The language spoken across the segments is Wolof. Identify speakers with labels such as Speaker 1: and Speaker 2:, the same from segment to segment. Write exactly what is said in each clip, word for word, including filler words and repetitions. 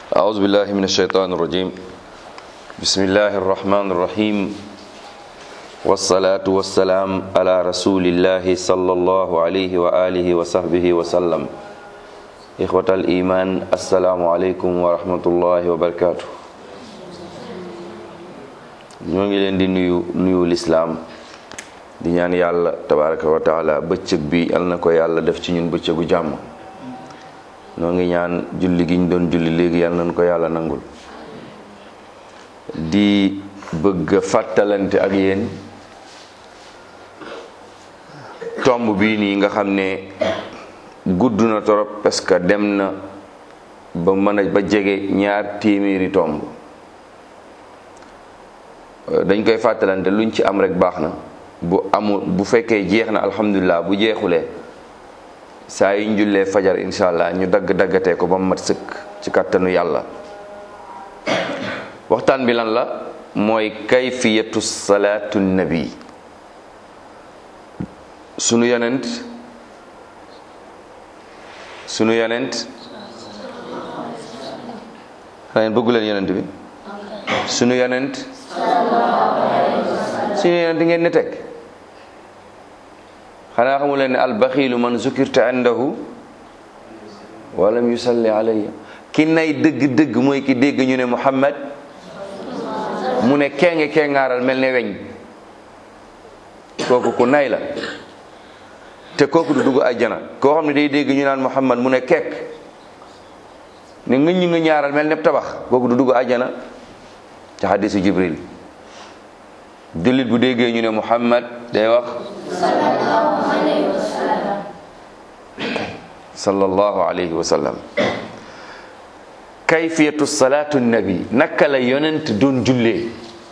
Speaker 1: أعوذ بالله من الشيطان الرجيم بسم الله الرحمن الرحيم والصلاة والسلام على رسول الله صلى الله عليه وآله وصحبه وسلم إخوة الإيمان السلام عليكم ورحمة الله وبركاته ñoo ngi leen di nuyu nuyu lislaam di ñaan yàlla tabaraka wa taala bëccëg bi yal na ko yàlla def ci ñun bëccëgu jàmm noo ngi ñaan julli gi ñu doon julli léegi yal nañ ko yàlla nangul di bëgg fàttalante ak yéen tomb bii nii nga xam ne gudd na torop parce que dem na ba mën a ba jege ñaar téeméeri tomb dañ koy fàttalante luñ ci am rek baax na bu amul bu fekkee jeex na alhamdulilah bu jeexulee saa yi ñu jullee fajar insha allah ñu dagg daggatee ko ba mu mat sëkk ci kàttanu yàlla waxtaan bi lan la mooy kayfiyatu salaatu nabi sunu yonent sunu yonent xanaa bëggu leen yonent bi sunu yonent sunu yonent ngeen ne teg xanaa xamu leen ne albaxiilu man zukirta indahu walam yusalli alayya ki nay dëgg-dëgg mooy ki dégg ñu ne Muhammad mu ne kenge kengaaral mel ne weñ kooku ku nay la te kooku du dugg àjjana koo xam ne day dégg ñu naan Muhammad mu ne kekk ne ngëñ nga ñaaral mel ne tabax kooku du dugg àjjana ci hadisu Jibril jullit bu déggee ñu ne Muhammad day wax sallallahu alayhi wa sallam sallallahu alayhi wa sallam kayfiyatu salaatu nabi naka la yonent doon jullee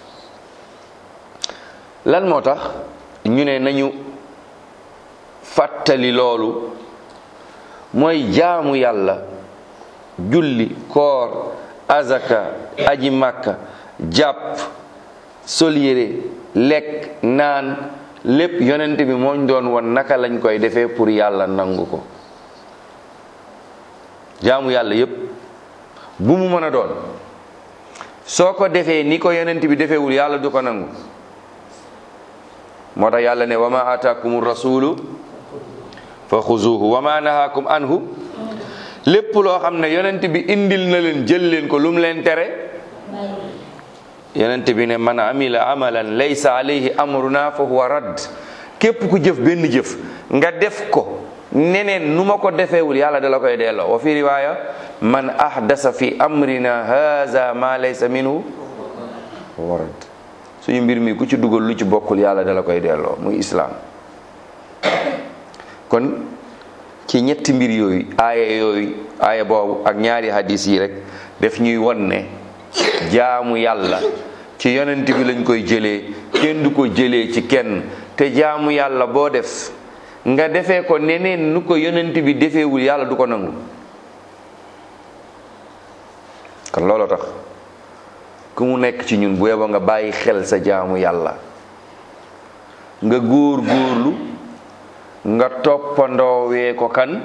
Speaker 1: lan moo tax ñu ne nañu fàttali loolu mooy jaamu yàlla julli koor azaka aji makka jàpp sol yére lekk naan lépp yonent bi mooñ doon won naka lañ koy defee pour yàlla nangu ko jaamu yàlla yépp bu mu mën a doon soo ko defee ni ko yonent bi defeewul yàlla du ko nangu moo tax yàlla ne wa ma ataakumu rasulu fa xuzuhu wa ma nahaakum anhu lépp loo xam ne yonent bi indil na leen jël leen ko lu mu leen tere yonent bi ne man amila amalan laysa alayhi amruna fa huwa radd képp ku jëf benn jëf nga def ko neneen nu ma ko defeewul yàlla dala koy delloo wa fi riwaaya man ahdasa fi amrina haza ma laysa minhu fa huwa radd suñu mbir mi ku ci dugal lu ci bokkul yàlla dala koy delloo muy islaam kon ci ñetti mbir yooyu aaya yooyu aaya boobu ak ñaari hadis yi rek def ñuy won ne jaamu yàlla ci yonent bi lañ koy jëlee kenn du ko jëlee ci kenn te jaamu yàlla boo def nga defee ko neneen nu ko yonent bi defeewul yàlla du ko nangu kon looloo tax ku mu nekk ci ñun bu yeboo nga bàyyi xel sa jaamu yàlla nga góor góorlu nga toppandoowee ko kan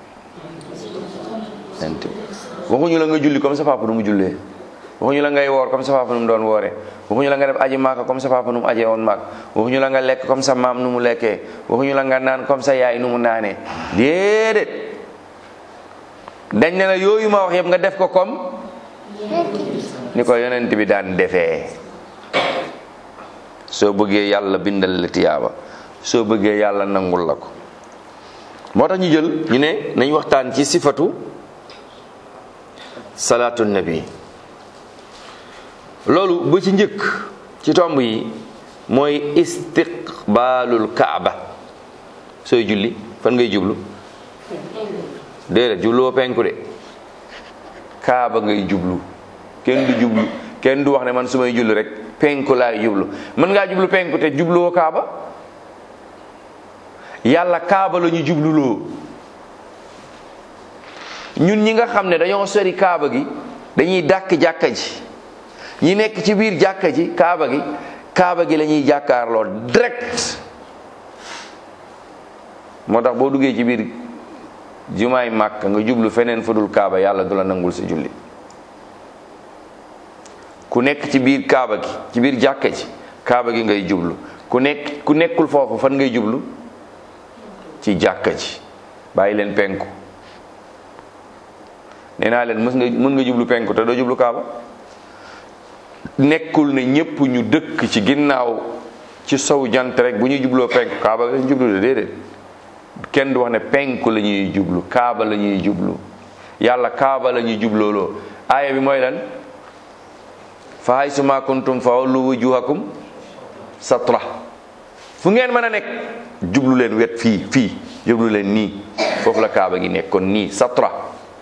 Speaker 1: waxuñu la nga julli comme sa papa nu mu jullee waxuñu la ngay woor comme sa papa nu mu doon wooree waxuñu la nga def aji maaka comme sa papa nu mu ajee woon maak waxuñu la nga lekk comme sa maam nu mu lekkee waxuñu la nga naan comme sa yaay nu mu naanee déedéet dañ ne la yooyu ma wax yëpp nga def ko comme ni ko yonent bi daan defee soo bëggee yàlla bindal la tiyaaba soo bëggee yàlla nangul la ko moo tax ñu jël ñu ne nañ waxtaan ci sifatu salaatu nabi loolu bu ci njëkk ci tomb yi mooy istiqbaalul kaaba sooy julli fan ngay jublu déedéet jubluwoo penku de kaaba ngay jublu kenn du jublu kenn du wax ne man su may julli rek penku laay jublu mën ngaa jublu penku te jubluwoo kaaba yàlla kaaba la ñu jubluloo ñun ñi nga xam ne dañoo sori kaaba gi dañuy dàkk jàkka ji ñi nekk ci biir jàkka ji kaaba gi kaaba gi la ñuy jàkkaarloo direct moo tax boo duggee ci biir jumaay màkk nga jublu feneen fudul kaaba yàlla du la nangul sa julli ku nekk ci biir kaaba gi ci biir jàkka ji kaaba gi ngay jublu ku nekk ku nekkul foofu fan ngay jublu ci jàkka ji bàyyi leen penku nee naa leen mës nga mën nga jublu penku te doo jublu kaaba nekkul ne ñépp ñu dëkk ci ginnaaw ci sow jant rek bu ñuy jubloo penku kaaba lañ jublu de déedéet kenn du wax ne penku la ñuy jublu kaaba la ñuy jublu yàlla kaaba la ñuy jublooloo aaya bi mooy lan fa haysu ma kuntum fa wallu wujuhakum satra fu ngeen mën a nekk jublu leen wet fii fii jublu leen nii foofu la kaaba gi nekk kon nii satra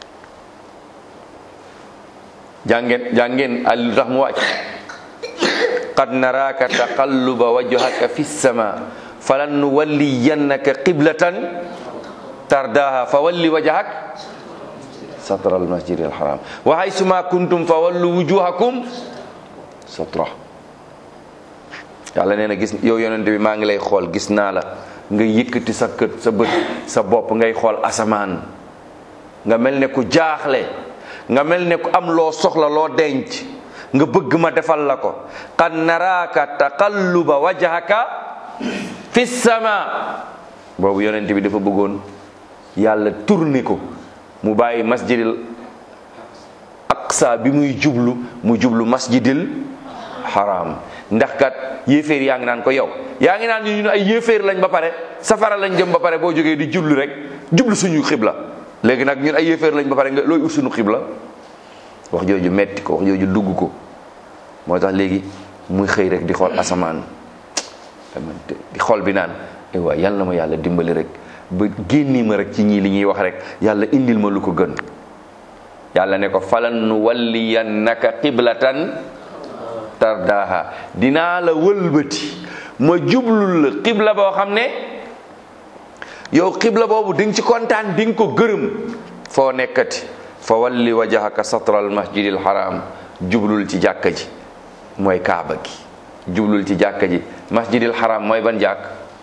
Speaker 1: jàngeen jàngeen al tax mu wàcc qad naraka taqalluba wajhaka fi sama falan nuwalliyannaka qiblatan tardaha fa walli wajhak satra al masjid al haram wa haysu ma kuntum fa wallu wujuhakum satra yàlla nee na gis yow yonente bi maa ngi lay xool gis naa la nga yëkkati sa kët sa bët sa bopp ngay xool asamaan nga mel ne ku jaaxle nga mel ne ku am loo soxla loo denc nga bëgg ma defal la ko qad naraka taqalluba wajhaka fi sama boobu yonent bi dafa bëggoon yàlla tourné ko mu bàyyi masjidil aqsa bi muy jublu mu jublu masjidil haram ndax kat yéeféer yaa ngi naan ko yow yaa ngi naan ñu ñun ay yéeféer lañ ba pare safara lañ jëm ba pare boo jógee di jublu rek jublu suñu xibla léegi nag ñun ay yéeféer lañ ba pare nga looy ut suñu xibla wax jooju metti ko wax jooju dugg ko moo tax léegi muy xëy rek di xool asamaan di xool bi naan e waay yal na ma yàlla dimbali rek ba génni ma rek ci ñii li ñuy wax rek yàlla indil ma lu ko gën yàlla ne ko falan nu walliyannaka qiblatan tardaha dinaa la wëlbati ma jublul la xibla boo xam ne yow xibla boobu di nga ci kontaan di nga ko gërëm foo nekkati fa walli wajhaka satral masjidil haram jublul ci jàkka ji mooy kaaba gi jublul ci jàkka ji masjidil haram mooy ban jàkk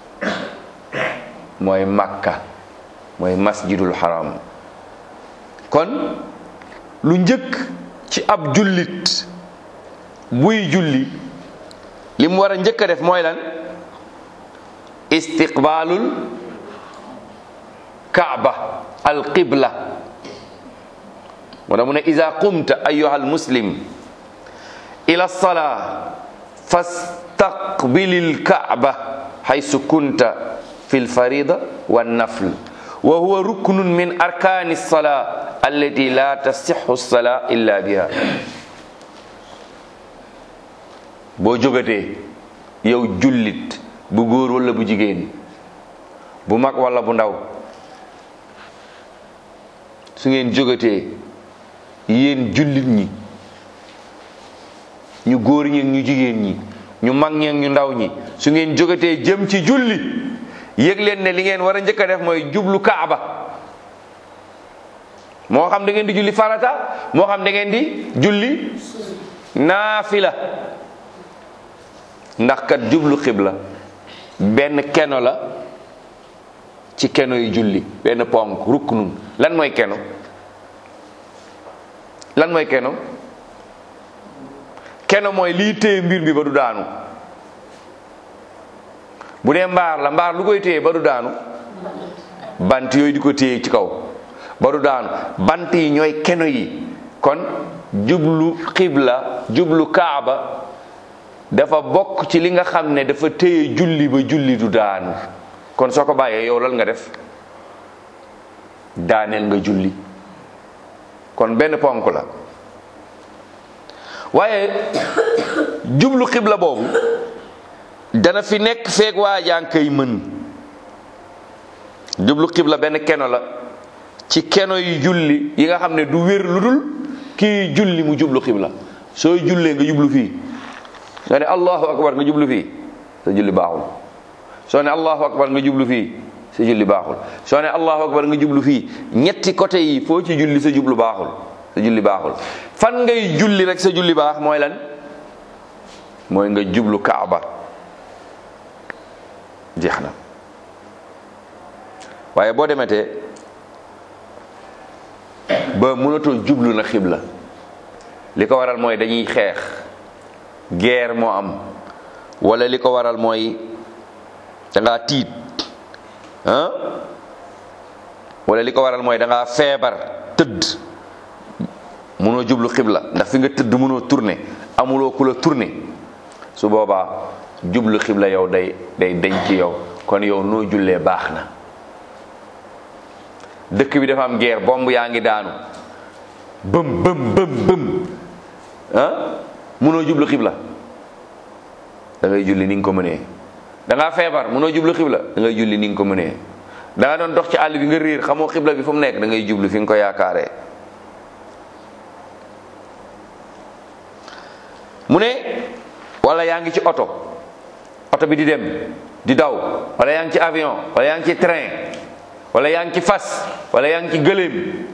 Speaker 1: mooy makka mooy masjidul haram kon lu njëkk ci ab jullit buy julli li mu war a njëkk a def mooy lan istiqbaalul kaaba al qibla moo tax mu ne ida qumta ayyuha al muslim ila salaa fastaqbilil kaaba haysu kunta fi l farida wa nafl wa huwa ruknun min arkani salaa allati la tasixu salaa illa biha boo jógatee yow jullit bu góor wala bu jigéen bu mag wala bu ndaw su ngeen jógatee yéen jullit ñi ñu góor ñi ñu jigéen ñi ñu mag ñi ñu ndaw ñi su ngeen jógatee jëm ci julli yëg leen ne li ngeen war a njëkk a def mooy jublu kaaba moo xam da ngeen di julli farata moo xam da ngeen di julli naafila ndax kat jublu xibla benn keno la ci keno yu julli benn ponk ruknun lan mooy keno lan mooy keno keno mooy lii téye mbir bi ba du daanu bu dee mbaar la mbaar lu koy téye ba du daanu bant yooyu di ko téye ci kaw ba du daanu bant yi ñooy keno yi kon jublu xibla jublu kaaba dafa bokk ci li nga xam ne dafa téye julli ba julli du daanu kon soo ko bàyyee yow lan nga def daaneel nga julli kon benn ponk la waaye jublu xibla boobu dana fi nekk feeg waa jaa ngi koy mën jublu xibla benn keno la ci keno yi julli yi nga xam ne du wér lu dul kii julli mu jublu xibla sooy jullee nga jublu fii soo ne allahu akbar nga jublu fii sa julli baaxul soo ne allahu akbar nga jublu fii sa julli baaxul soo ne allahu akbar nga jublu fii ñetti côté yi foo ci julli sa jublu baaxul sa julli baaxul fan ngay julli rek sa julli baax mooy lan mooy nga jublu kaaba jeex na waaye boo demetee ba mënatoo jublu na xibla li ko waral mooy dañuy xeex guerre moo am, wala li ko waral mooy da ngaa tiit ah wala li ko waral mooy da ngaa feebar tëdd mënoo jublu xibla ndax fi nga tëdd mënoo tourner amuloo ku la tourner, su boobaa jublu xibla yow day day dañ ci yow, kon yow noo jullee baax na. dëkk bi dafa am guerre, bomb yaa ngi daanu bëm bëm bëm bëm ah mënoo jublu xibla, da ngay julli ni nga ko mënee. da ngaa feebar mënoo jublu xibla, da ngay julli ni nga ko mënee. da nga doon dox ci àll bi nga réer xamoo xibla bi fu mu nekk, da ngay jublu fi nga ko yaakaaree. mu ne wala yaa ngi ci oto oto bi di dem di daw, wala yaa ngi ci avion, wala yaa ngi ci train, wala yaa ngi ci fas, wala yaa ngi ci gëléem,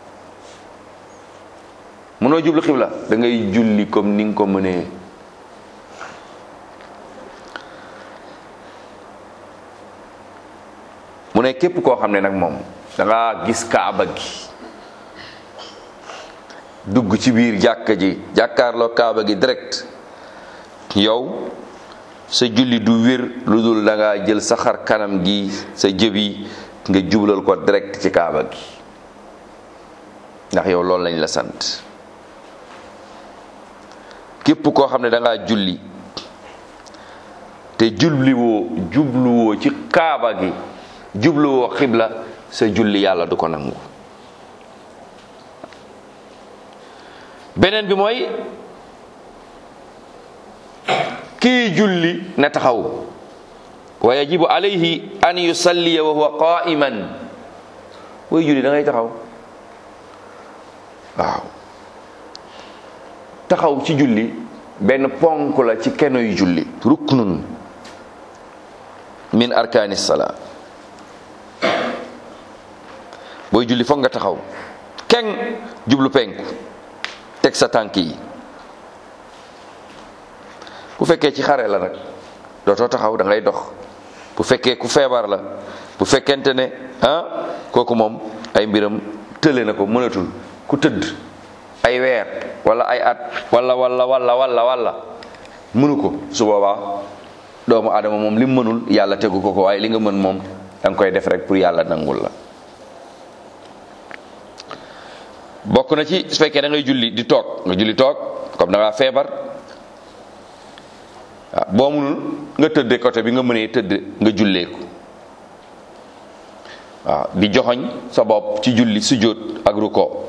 Speaker 1: mënoo jublu xibla, da ngay julli comme ni nga ko mënee. mu ne képp koo xam ne nag moom da nga gis kaaba gi, dugg ci biir jàkka ji jàkkaarloo kaaba gi direct, yow sa julli du wér lu dul da nga jël sa xar kanam gi, sa jëbi nga jublal ko direct ci kaaba gi, ndax yow loolu lañ la sant. képp koo xam ne da ngaa julli te jubliwoo jubluwoo ci kaaba gi, jubluwoo xibla, sa julli yàlla du ko nangu. beneen bi mooy kii julli na taxaw, wa yajibu alayhi an yusalliya wa huwa qa'iman. booy julli da ngay taxaw. waaw taxaw ci julli benn ponk la ci keno yu julli, ruknun min arkaani salaa. booy julli foog nga taxaw keng jublu penku, teg sa tànk yi. bu fekkee ci xare la nag dootoo taxaw, da ngay dox. bu fekkee ku feebar la, bu fekkente ne ah kooku moom ay mbiram tële na ko, mënatul. ku tëdd ay weer wala ay at wala wala wala wala wala mënu ko, su boobaa doomu aadama moom li mu mënul yàlla tegu ko ko, waaye li nga mën moom da nga koy def rek pour yàlla nangul la. bokk na ci su fekkee da ngay julli di toog, nga julli toog comme da ngaa feebar, waaw boo mënul nga tëddee côté bi nga mënee tëdd nga jullee ko. waaw di joxoñ sa bopp ci julli sujjóot ak ruko.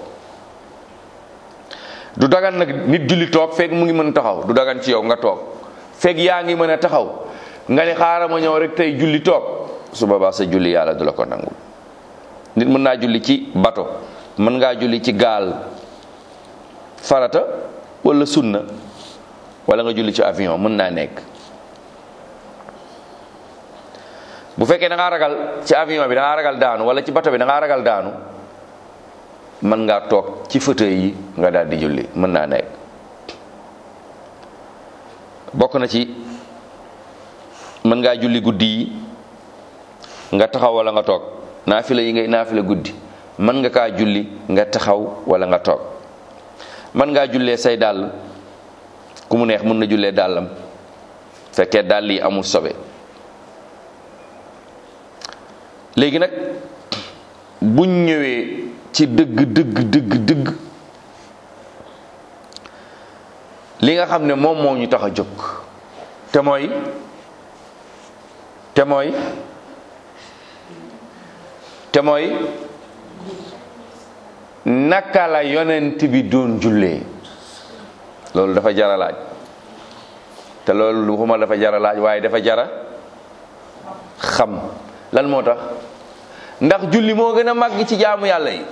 Speaker 1: du dagan nag nit julli toog fekk mu ngi mën taxaw, du dagan ci yow nga toog fekk yaa ngi mën a taxaw nga ne xaaral ma ñëw rek tey julli toog, su boobaa sa julli yàlla du la ko nangul. nit mën naa julli ci bato, mën ngaa julli ci gaal farata wala sunna, wala nga julli ci avion, mën naa nekk. bu fekkee da ngaa ragal ci avion bi da ngaa ragal daanu, wala ci bato bi da ngaa ragal daanu, mën ngaa toog ci fauteuil yi nga daal di julli, mën naa nekk. bokk na ci mën ngaa julli guddi yi nga taxaw wala nga toog. naafila yi ngay naafila guddi mën nga kaa julli nga taxaw wala nga toog. mën ngaa jullee say dàll, ku mu neex mën na jullee dàllam fekkee dàll yi amul sobe. léegi nag buñ ñëwee ci dëgg dëgg dëgg dëgg li nga xam ne moom moo ñu tax a jóg, te mooy te mooy te mooy naka la yonent bi doon jullee. loolu dafa jara laaj, te loolu waxuma dafa jara laaj waaye dafa jara xam. lan moo tax? ndax julli moo gën a màgg ci jaamu yàlla yi.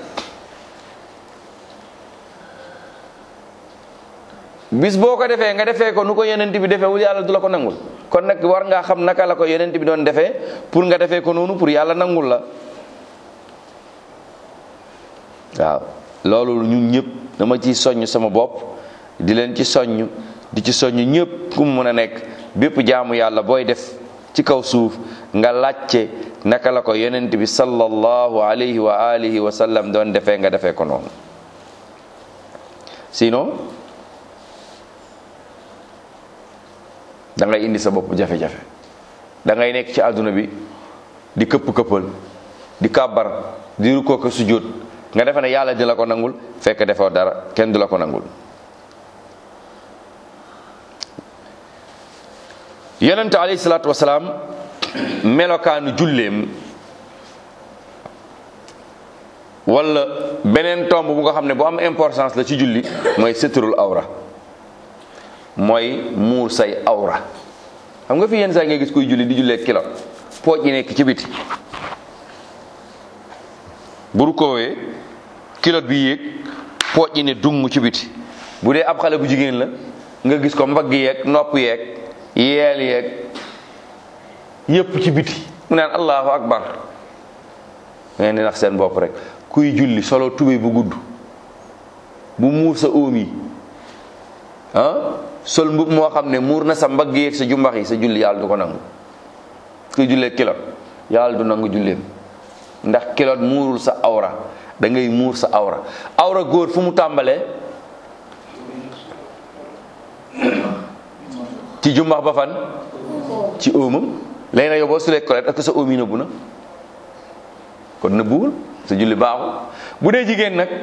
Speaker 1: bis boo ko defee nga defee ko nu ko yonent bi defeewul, yàlla du la ko nangul. kon nag war ngaa xam naka la ko yonent bi doon defee pour nga defee ko noonu pour yàlla nangul la. waaw loolu ñun ñëpp dama ciy soññ sama bopp, di leen ci soññ, di ci soññ ñëpp ku mu mën a nekk. bépp jaamu yàlla booy def ci kaw suuf nga laajte naka la ko yonent bi sallallahu alayhi wa alihi wa sallam doon defee nga defee ko noonu. sinon da ngay indi sa bopp jafe-jafe. da ngay nekk ci àdduna bi di këpp-këppal di kàbbar di rukkoo ko sujjóot nga defe ne yàlla di la ko nangul fekk defoo dara kenn du la ko nangul. yonente alayhi salaatu wasalaam melokaanu julleem wala beneen tomb bu nga xam ne bu am importance la ci julli mooy setrul awra, mooy muur say awra. xam nga fi yenn saa ngay gis kuy julli di jullee kilo pooj yi nekk ci biti bu rukoowee kilot bi yéeg pooj yi ne dung ci biti. bu dee ab xale bu jigéen la nga gis ko mbagg yeeg nopp yeeg yeel yeeg yépp ci biti mu naan allahu akbar. ngeen di nax seen bopp rek. kuy julli solo tubéy bu gudd bu muur sa óom yi ah sol mbub moo xam ne muur na sa mbagg yeeg sa jumbax yi sa julli yàlla du ko nangu. kuy jullee kilot yàlla du nangu julleem ndax kilot muurul sa awra. da ngay muur sa awra. awra góor fu mu tàmbalee ci jumbax ba fan ci óomam. léegi nag yow boo sulee kilot est-ce que sa óom yi nëbbu na? kon nëbbuwul, sa julli baaxul. bu dee jigéen nag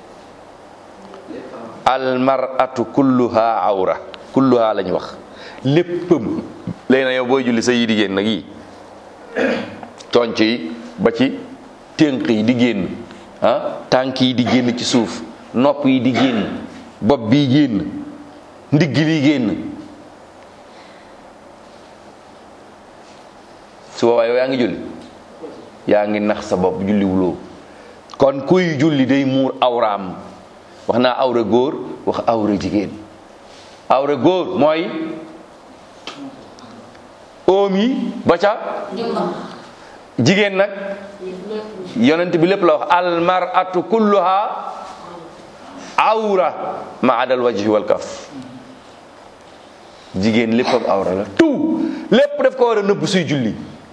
Speaker 1: al mar'atu kulluha awra, kulluha lañ wax léppam. léegi nag yow booy julli sa yi di génn nag yi conc yi ba ci tënk yi di génn ah tànk yi di génn ci suuf, nopp yi di génn, bopp bi génn, ndigg li génn. su boobaa yow yaa ngi julli yaa ngi nax sa bopp julli wuloo. kon kuy julli day muur awraam. wax naa awra góor wax awra jigéen. awra góor mooy óom yi ba ca jigéen nag yonent bi lépp la wax al mar'atu kulluha awra ma adal wajhi wal kaf. jigéen léppam awra la tout lépp daf ko war a nëbb suy julli.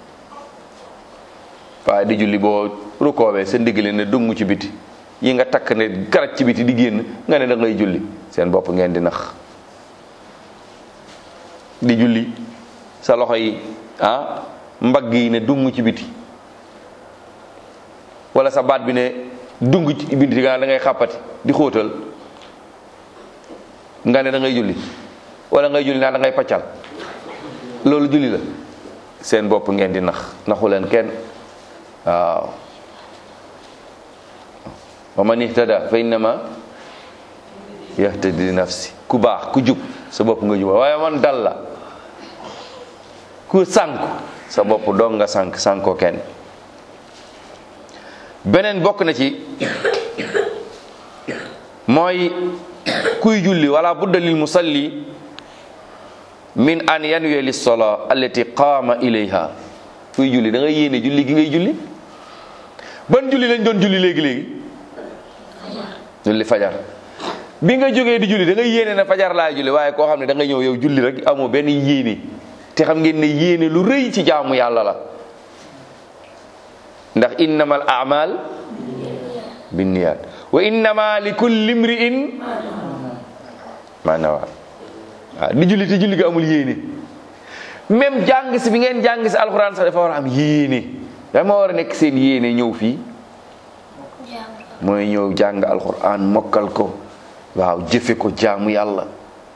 Speaker 1: waaye di julli boo rukoowee sa ndigale ne dung ci biti yi nga takk ne garaj ci biti di génn nga ne da ngay julli. seen bopp ngeen di nax. di julli sa loxo yi ah mbagg yi ne dung ci biti wala sa baat bi ne dung ci biti nga da ngay xàppati di xóotal nga ne da ngay julli wala ngay julli naa da ngay paccal. loolu julli la. seen bopp ngeen di nax naxu leen kenn. waaw wa man ihtada fa innama yahtadi li nafsi. ku baax ku jub sa bopp nga juba waaye man dal la ku sànku sa bopp doog nga sànk sànkoo kenn. beneen bokk na ci mooy kuy julli wala budda lil musalli min an yanwiya lis salaa allati qaama ilayha. kuy julli da ngay yéene julli gi ngay julli. ban julli lañ doon julli léegi léegi julli fajar. bi nga jógee di julli da ngay yéene ne fajar laa julli waaye koo xam ne da nga ñëw yow julli rek amoo benn yéene. te xam ngeen ne yéene lu rëy ci jaamu yàlla la. ndax innamal a'mal binniyat wa innama li kulli imri'in ma nawa. waaw di julli te julli gi amul yéene. même jàng si bi ngeen jàng si alxuraan sax dafa war a am yéene. dama war a nekk seen yéene ñëw fii mooy ñëw jàng alxuraan mokkal ko waaw jëfe ko jaamu yàlla.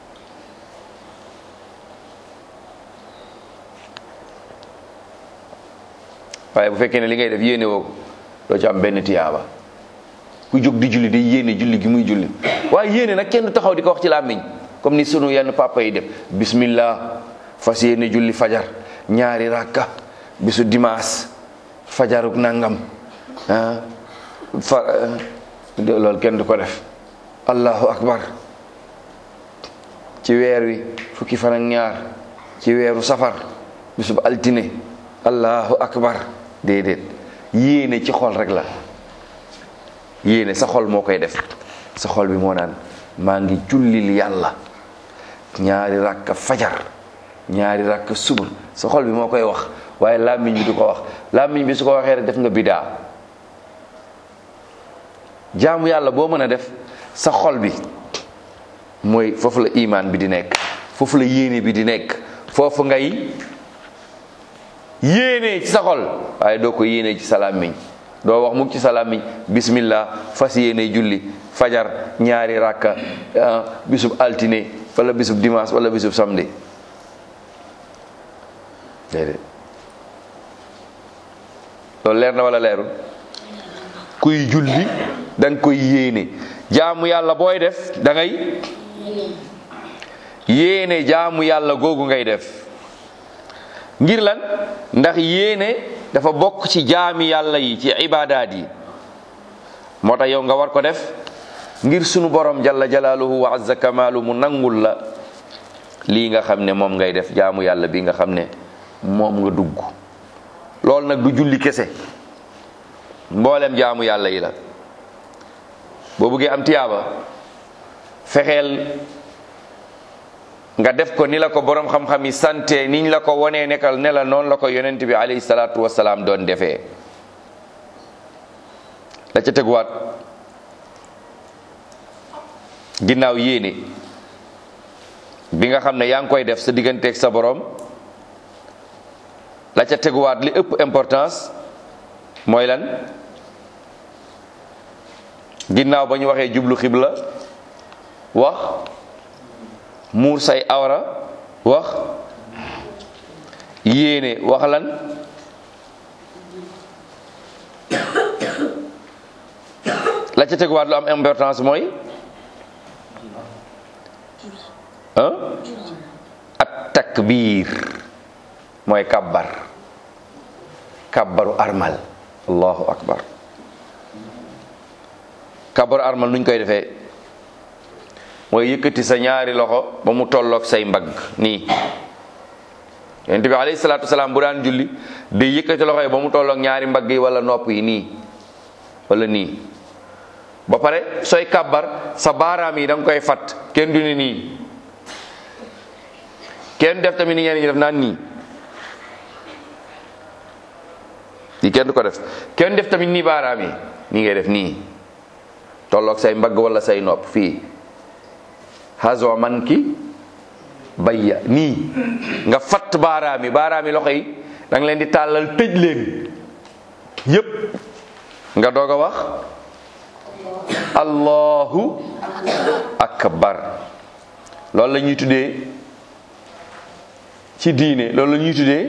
Speaker 1: waaye bu fekkee ne li ngay def yéene woo ko doo ci am benn tiyaaba. ku jóg di julli day yéene julli gi muy julli waaye yéene nag kenn du taxaw di ko wax ci làmmiñ comme ni sunu yenn papa yi def bismillah fas yéene julli fajar ñaari rakka bisu dimanche fajaruk nangam ah fa loolu kenn du ko def. allahu akbar ci weer wi fukki fan ak ñaar ci weeru safar bisub altine allahu akbar déedéet. yéene ci xol rek la. yéene sa xol moo koy def. sa xol bi moo naan maa ngi jullil yàlla ñaari rakka fajar ñaari rakka suba. sa xol bi moo koy wax waaye làmmiñ bi du ko wax. làmmiñ bi su ko waxee rek def nga bidaa. jaamu yàlla boo mën a def sa xol bi mooy foofu la imaan bi di nekk, foofu la yéene bi di nekk, foofu ngay yéene ci sa xol waaye doo ko yéene ci sa làmmiñ doo wax mukk ci sa làmmiñ bismillah fas yéene julli fajar ñaari rakka bisub altine wala bisub dimanche wala bisub samedi déedéet loolu leer na wala leerul kuy julli da nga koy yéene jaamu yàlla booy def da ngay yéene jaamu yàlla googu ngay def ngir lan ndax yéene dafa bokk ci jaami yàlla yi ci ibaadaat yi moo tax yow nga war ko def ngir sunu borom jalla jalaaluhu wa azza kamaalu mu nangul la lii nga xam ne moom ngay def jaamu yàlla bi nga xam ne moom nga dugg loolu nag du julli kese mboolem jaamu yàlla yi la boo bëggee am tiyaaba fexeel nga def ko ni la ko borom xam-xam yi sante niñ la ko wonee nekkal ne la noonu la ko yonent bi alayhi salaatu wasalaam doon defee la ca teguwaat ginnaaw yéene bi nga xam ne yaa ngi koy def sa digganteeg sa borom la ca teguwaat li ëpp importance mooy lan ginnaaw ba ñu waxee jublu xibla wax muur say awra wax yéene wax lan la ca teguwaat lu am importance mooy ah at takbir mooy kabbar kabbaru armal allahu akbar kabbaru armal nuñ koy defee mooy yëkkati sa ñaari loxo ba mu tolloog say mbagg nii yonent bi alayhi salaatu wasalaam bu daan julli day yëkkati loxo yi ba mu tolloog ñaari mbagg yi wala nopp yi nii wala nii ba pare sooy kabbar sa baaraam yi da nga koy fat kenn du ne nii kenn def tamit ni ñeneen ñi def naan nii di kenn du ko def kenn def tamit nii baaraam yi nii ngay def nii tolloog say mbagg wala say nopp fii hazo man ki bayya nii nga fatt baaraam yi baaraam yi loxo yi da nga leen di tàllal tëj leen yépp nga doog a wax allahu akbar loolu la ñuy tuddee ci diine loolu la ñuy tuddee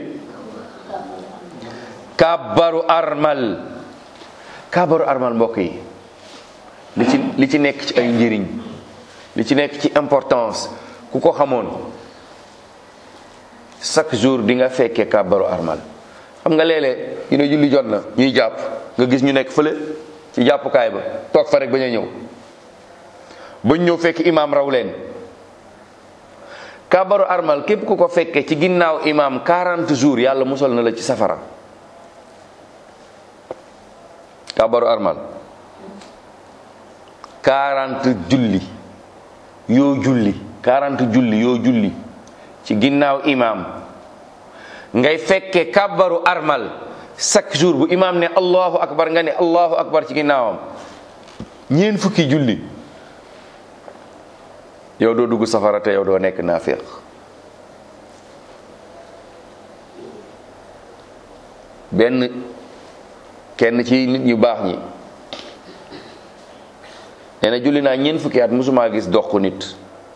Speaker 1: kabbaru armal kabbaru armal mbokk yi li ci li ci nekk ci ay njëriñ li ci nekk ci importance ku ko xamoon chaque jour di nga fekkee kabbaru armal xam nga léeg-léeg yu ne julli jot na ñuy jàpp nga gis ñu nekk fële ci jàppukaay ba toog fa rek bañ a ñëw bañ ñëw fekk imaam raw leen kabbaru armal képp ku ko fekkee ci ginnaaw imaam quarante jours yàlla musal na la ci safara kabbaru armal quarante julli yoo julli quarante julli yoo julli ci ginnaaw imaam ngay fekke kabbaru armal chaque jour bu imaam ne allahu akbar nga ne allahu akbar ci ginnaawam ñeen fukki julli yow doo dugg safara te yow doo nekk naafiq benn kenn ci nit ñu baax ñi nee na julli naa ñeent fukki at musuma gis dox ko nit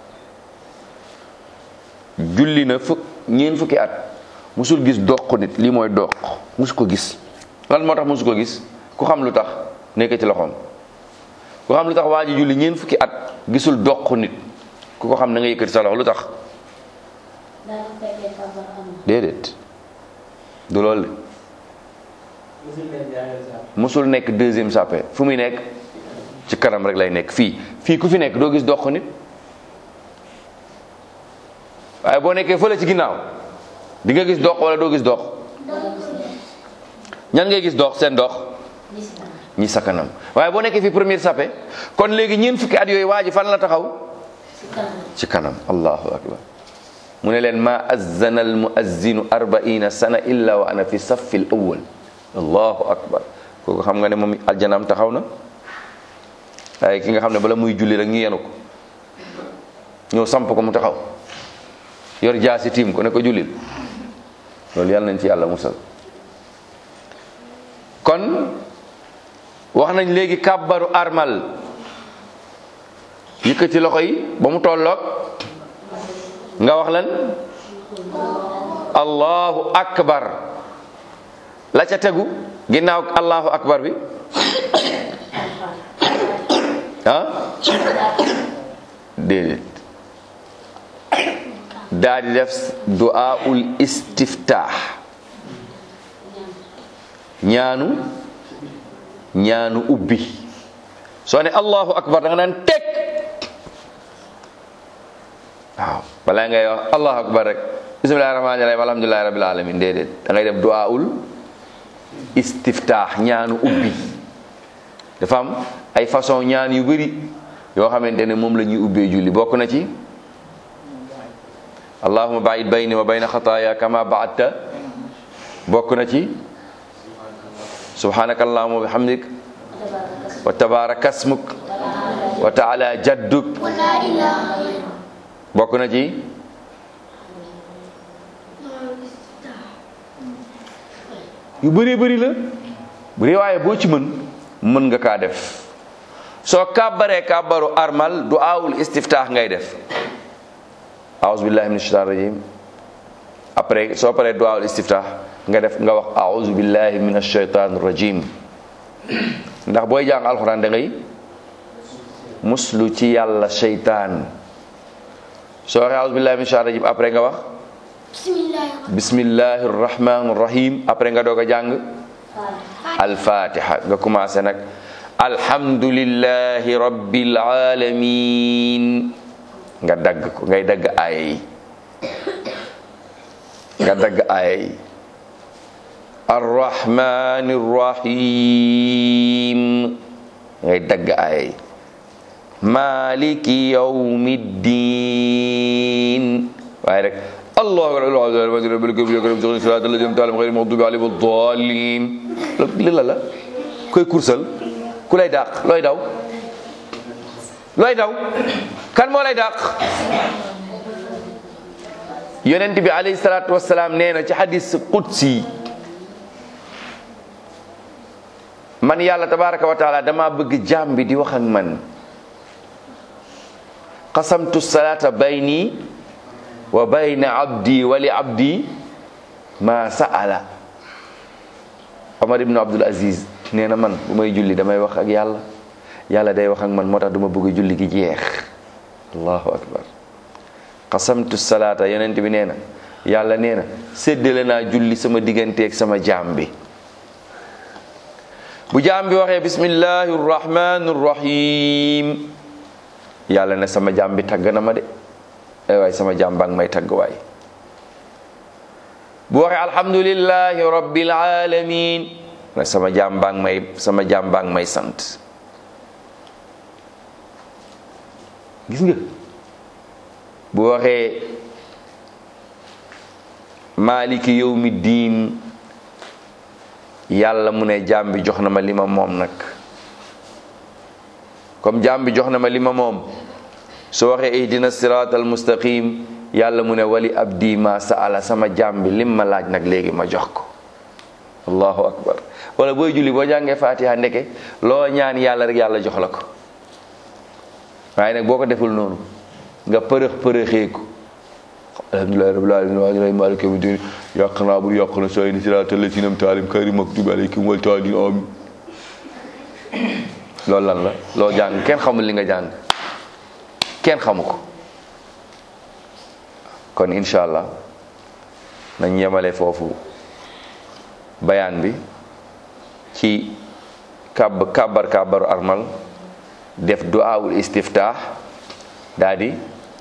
Speaker 1: julli na fukk ñeent fukki at musul gis dox ko nit lii mooy dox musu ko gis lan moo tax musu ko gis ku xam lu tax nekk ci loxoom ku xam lu tax waa ji julli ñeent fukki at gisul dox ko nit ku ko xam na nga yëkkati sa loxo lu tax déedéet du loolu musul nekk deuxième sàppe fu muy nekk ci kanam rek lay nekk fii fii ku fi nekk doo gis dox ko nit waaye boo nekkee fële ci ginnaaw di nga gis dox wala doo gis dox ñan ngay gis dox seen dox ñi sa kanam waaye boo nekkee fii première sàppe kon léegi ñeent fukki at yooyu waa ji fan la taxaw ci kanam allahu akbar mu ne leen ma azzana al muazzinu arbaina sana illa wa ana fi saffi al awwal allahu akbar kooku xam nga ne moom aljanaam taxaw na waaye ki nga xam ne bala muy julli rek ñu yenu ko ñëw samp ko mu taxaw yor jaasi tiim ko ne ko jullil loolu yàlla nañ ci yàlla musal. kon wax nañ léegi kàbbaru armal yëkkati loxo yi ba mu tolloog nga wax lan allahu akbar. la ca tegu ginnaaw allahu akbar bi ah déedéet daa di def du'aul istiftaax ñaanu ñaanu ubbi soo ne allahu akbar da nga naan teg waaw balaa ngay wax allahu akbar rek bismillahi rahmaani rahim alhamdulillahi rabbil alamin déedéet da ngay def du'aul istiftaax ñaanu ubbi. dafa am ay façon ñaan yu bari yoo xamante ne moom la ñuy ubbee julli bokk na ci allahumma ba'id bayni wa bayna xataaya kama ba'adta bokk na ci subhanaka allahumma wa bihamdik wa tabaraka asmuk wa ta'ala jadduk bokk na ci yu bari bari la bu dee waaye boo ci mën mën nga kaa def soo kàbbaree kàbbaru armal du'aawul istiftaax ngay def a'uuzu billahi minash shaytaanir rajiim après soo paree du'aawul istiftaax nga def nga wax a'uuzu billahi minash shaytaanir rajiim ndax booy jàng alxuraan da ngay muslu ci yàlla seytaan soo waxee a'uuzu billahi minash shaytaanir rajiim après nga wax bismillahir rahmanir rahim après nga doog a jàng al-fatiha nga commencé nag alhamdulillahi rabbil alamin nga dagg ko ngay dagg ay nga dagg ay arrahmanir rahim ngay dagg ay maliki yawmiddin waaye rek allahu li la la koy kursal ku lay dàq looy daw looy daw kan moo lay dàq yonent bi alayhi salaatu wassalaam nee na ci hadis qudsi man yàlla tabaraka wa taala dama bëgg jaam bi di wax ak man qasamtu salata bayni wa bayna abdi wa li abdi ma sa'ala Omar ibn Abdul Aziz nee na man bu may julli damay wax ak yàlla yàlla day wax ak man moo tax duma bëgg julli gi jeex allahu akbar qasamtu salaata yonent bi nee na yàlla nee na séddale naa julli sama digganteeg sama jaam bi bu jaam bi waxee bismillahi rahmanir rahim yàlla ne sama jaam bi tagg na ma de ay waay sama jaam baa ngi may tagg waay bu waxee alhamdulillahi rabbil alamin ne sama jaam baa ngi may sama jaam baa ngi may sant gis nga bu waxee maliki yawmi diin yàlla mu ne jaam bi jox na ma li ma moom nag comme jaam bi jox na ma li ma moom su waxee ihdina siratal mustaqim yàlla mu ne wali abdi ma saala sama jaam bi lim ma laaj nag léegi ma jox ko allahu akbar wala booy julli boo jàngee fatiha ndeke loo ñaan yàlla rek yàlla jox la ko waaye nag boo ko deful noonu nga përëx përëxee ko alhamdulillahi rabbil alamin maliki yawmi din yàq naa bur yàq na sooy ni siraatal lazina an'amta alayhim ghayril maghdubi alayhim wal daalliin amiin loolu lan la loo jàng kenn xamul li nga jàng kenn xamu ko kon incha allah nañ yemale foofu bayaan bi ci kàbb kàbbar kàbbaru armal def du'aawul istiftaax daa di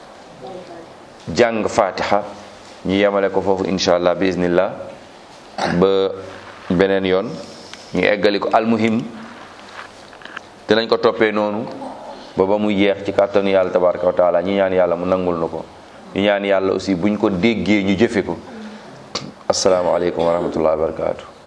Speaker 1: jàng fatiha ñu yemale ko foofu incha allah bi iznillah ba beneen yoon ñu eggali ko almuhim dinañ ko toppee noonu ba ba muy yeex ci kàttanu yàlla tabaraka wa taala ñu ñaan yàlla mu nangul na ko ñu ñaan yàlla aussi buñ ko déggee ñu jëfe ko asalaamaaleykum wa rahmatullahi wa barakatuh